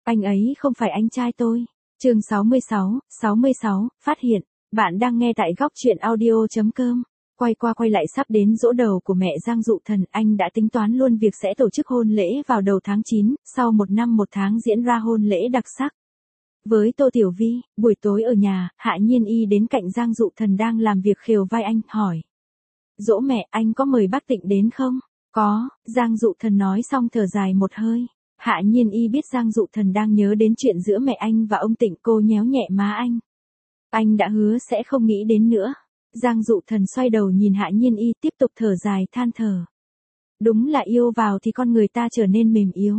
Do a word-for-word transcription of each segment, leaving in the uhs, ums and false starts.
Anh ấy không phải anh trai tôi. Chương sáu mươi sáu, sáu mươi sáu, phát hiện. Bạn đang nghe tại góc truyện audio chấm com. Quay qua quay lại sắp đến giỗ đầu của mẹ Giang Dụ Thần, anh đã tính toán luôn việc sẽ tổ chức hôn lễ vào đầu tháng chín, sau một năm một tháng diễn ra hôn lễ đặc sắc. Với Tô Tiểu Vi, buổi tối ở nhà, Hạ Nhiên Y đến cạnh Giang Dụ Thần đang làm việc khều vai anh, hỏi. Dỗ mẹ, anh có mời bác Tịnh đến không? Có, Giang Dụ Thần nói xong thở dài một hơi. Hạ Nhiên Y biết Giang Dụ Thần đang nhớ đến chuyện giữa mẹ anh và ông Tịnh, cô nhéo nhẹ má anh. Anh đã hứa sẽ không nghĩ đến nữa. Giang Dụ Thần xoay đầu nhìn Hạ Nhiên Y tiếp tục thở dài than thở. Đúng là yêu vào thì con người ta trở nên mềm yếu.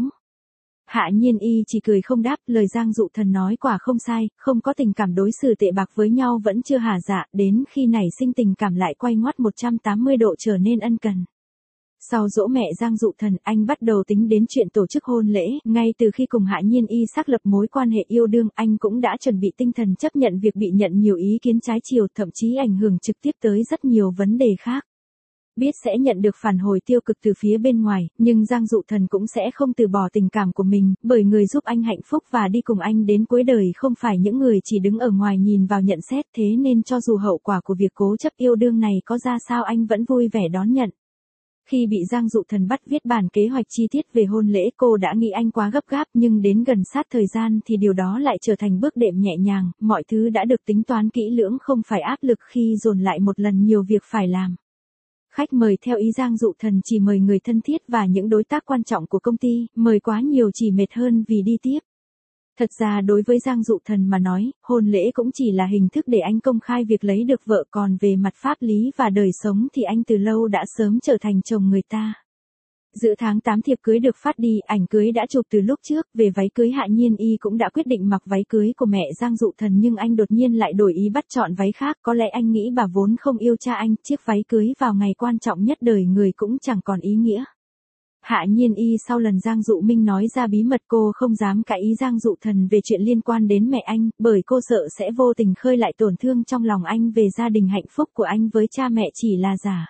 Hạ Nhiên Y chỉ cười không đáp, lời Giang Dụ Thần nói quả không sai, không có tình cảm đối xử tệ bạc với nhau vẫn chưa hả dạ, đến khi nảy sinh tình cảm lại quay ngoắt một trăm tám mươi độ trở nên ân cần. Sau dỗ mẹ Giang Dụ Thần, anh bắt đầu tính đến chuyện tổ chức hôn lễ, ngay từ khi cùng Hạ Nhiên Y xác lập mối quan hệ yêu đương, anh cũng đã chuẩn bị tinh thần chấp nhận việc bị nhận nhiều ý kiến trái chiều, thậm chí ảnh hưởng trực tiếp tới rất nhiều vấn đề khác. Biết sẽ nhận được phản hồi tiêu cực từ phía bên ngoài, nhưng Giang Dụ Thần cũng sẽ không từ bỏ tình cảm của mình, bởi người giúp anh hạnh phúc và đi cùng anh đến cuối đời không phải những người chỉ đứng ở ngoài nhìn vào nhận xét, thế nên cho dù hậu quả của việc cố chấp yêu đương này có ra sao anh vẫn vui vẻ đón nhận. Khi bị Giang Dụ Thần bắt viết bản kế hoạch chi tiết về hôn lễ, cô đã nghĩ anh quá gấp gáp, nhưng đến gần sát thời gian thì điều đó lại trở thành bước đệm nhẹ nhàng, mọi thứ đã được tính toán kỹ lưỡng, không phải áp lực khi dồn lại một lần nhiều việc phải làm. Khách mời theo ý Giang Dụ Thần chỉ mời người thân thiết và những đối tác quan trọng của công ty, mời quá nhiều chỉ mệt hơn vì đi tiếp. Thật ra đối với Giang Dụ Thần mà nói, hôn lễ cũng chỉ là hình thức để anh công khai việc lấy được vợ, còn về mặt pháp lý và đời sống thì anh từ lâu đã sớm trở thành chồng người ta. Giữa tháng tám thiệp cưới được phát đi, ảnh cưới đã chụp từ lúc trước, về váy cưới Hạ Nhiên Y cũng đã quyết định mặc váy cưới của mẹ Giang Dụ Thần, nhưng anh đột nhiên lại đổi ý bắt chọn váy khác, có lẽ anh nghĩ bà vốn không yêu cha anh, chiếc váy cưới vào ngày quan trọng nhất đời người cũng chẳng còn ý nghĩa. Hạ Nhiên Y sau lần Giang Dụ Minh nói ra bí mật, cô không dám cãi ý Giang Dụ Thần về chuyện liên quan đến mẹ anh, bởi cô sợ sẽ vô tình khơi lại tổn thương trong lòng anh về gia đình hạnh phúc của anh với cha mẹ chỉ là giả.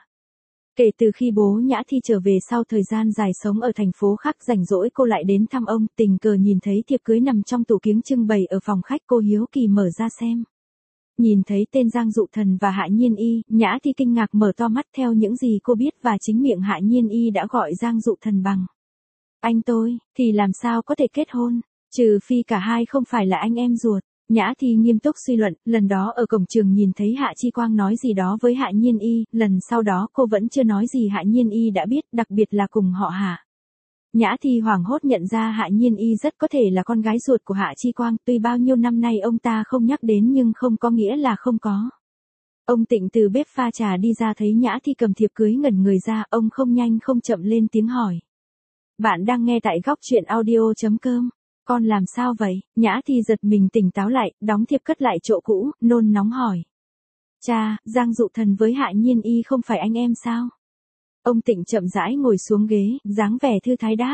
Kể từ khi bố Nhã Thi trở về sau thời gian dài sống ở thành phố khác, rảnh rỗi cô lại đến thăm ông, tình cờ nhìn thấy thiệp cưới nằm trong tủ kiếng trưng bày ở phòng khách, cô hiếu kỳ mở ra xem. Nhìn thấy tên Giang Dụ Thần và Hạ Nhiên Y, Nhã Thi kinh ngạc mở to mắt, theo những gì cô biết và chính miệng Hạ Nhiên Y đã gọi Giang Dụ Thần bằng anh tôi, thì làm sao có thể kết hôn, trừ phi cả hai không phải là anh em ruột. Nhã Thi nghiêm túc suy luận, lần đó ở cổng trường nhìn thấy Hạ Chi Quang nói gì đó với Hạ Nhiên Y, lần sau đó cô vẫn chưa nói gì Hạ Nhiên Y đã biết, đặc biệt là cùng họ Hạ. Nhã Thi hoảng hốt nhận ra Hạ Nhiên Y rất có thể là con gái ruột của Hạ Chi Quang, tuy bao nhiêu năm nay ông ta không nhắc đến nhưng không có nghĩa là không có. Ông Tịnh từ bếp pha trà đi ra thấy Nhã Thi cầm thiệp cưới ngẩn người ra, ông không nhanh không chậm lên tiếng hỏi. Bạn đang nghe tại góc truyện audio chấm com. Con làm sao vậy? Nhã Thi giật mình tỉnh táo lại, đóng thiệp cất lại chỗ cũ, nôn nóng hỏi. Cha, Giang Dụ Thần với Hạ Nhiên Y không phải anh em sao? Ông Tịnh chậm rãi ngồi xuống ghế, dáng vẻ thư thái đáp.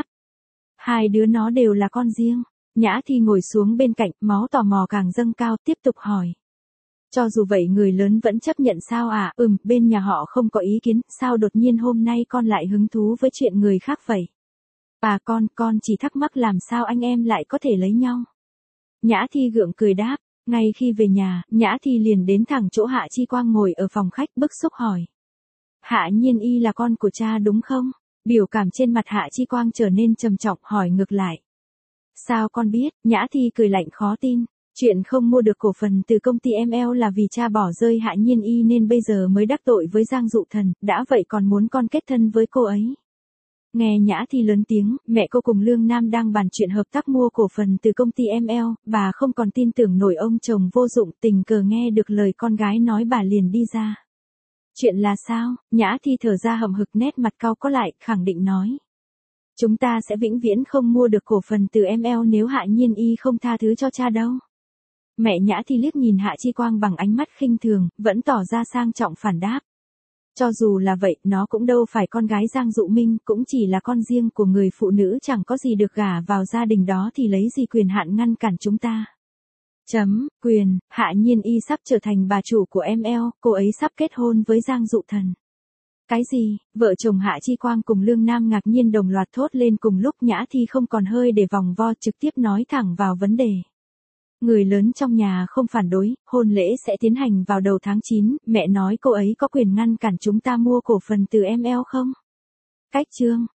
Hai đứa nó đều là con riêng. Nhã Thi ngồi xuống bên cạnh, máu tò mò càng dâng cao, tiếp tục hỏi. Cho dù vậy người lớn vẫn chấp nhận sao à? Ừm, bên nhà họ không có ý kiến, sao đột nhiên hôm nay con lại hứng thú với chuyện người khác vậy? À con, con chỉ thắc mắc làm sao anh em lại có thể lấy nhau. Nhã Thi gượng cười đáp, ngay khi về nhà, Nhã Thi liền đến thẳng chỗ Hạ Chi Quang ngồi ở phòng khách, bức xúc hỏi. Hạ Nhiên Y là con của cha đúng không? Biểu cảm trên mặt Hạ Chi Quang trở nên trầm trọng, hỏi ngược lại. Sao con biết? Nhã Thi cười lạnh khó tin. Chuyện không mua được cổ phần từ công ty em lờ là vì cha bỏ rơi Hạ Nhiên Y nên bây giờ mới đắc tội với Giang Dụ Thần, đã vậy còn muốn con kết thân với cô ấy. Nghe Nhã Thi lớn tiếng, mẹ cô cùng Lương Nam đang bàn chuyện hợp tác mua cổ phần từ công ty em lờ, bà không còn tin tưởng nổi ông chồng vô dụng, tình cờ nghe được lời con gái nói bà liền đi ra. Chuyện là sao? Nhã Thi thở ra hậm hực, nét mặt cau có lại, khẳng định nói. Chúng ta sẽ vĩnh viễn không mua được cổ phần từ em lờ nếu Hạ Nhiên Y không tha thứ cho cha đâu. Mẹ Nhã Thi liếc nhìn Hạ Chi Quang bằng ánh mắt khinh thường, vẫn tỏ ra sang trọng phản đáp. Cho dù là vậy, nó cũng đâu phải con gái Giang Dụ Minh, cũng chỉ là con riêng của người phụ nữ chẳng có gì được gả vào gia đình đó thì lấy gì quyền hạn ngăn cản chúng ta. Chấm, quyền, Hạ Nhiên Y sắp trở thành bà chủ của em lờ, cô ấy sắp kết hôn với Giang Dụ Thần. Cái gì? Vợ chồng Hạ Chi Quang cùng Lương Nam ngạc nhiên đồng loạt thốt lên cùng lúc. Nhã Thi không còn hơi để vòng vo, trực tiếp nói thẳng vào vấn đề. Người lớn trong nhà không phản đối, hôn lễ sẽ tiến hành vào đầu tháng chín, mẹ nói cô ấy có quyền ngăn cản chúng ta mua cổ phần từ em lờ không? Cách chương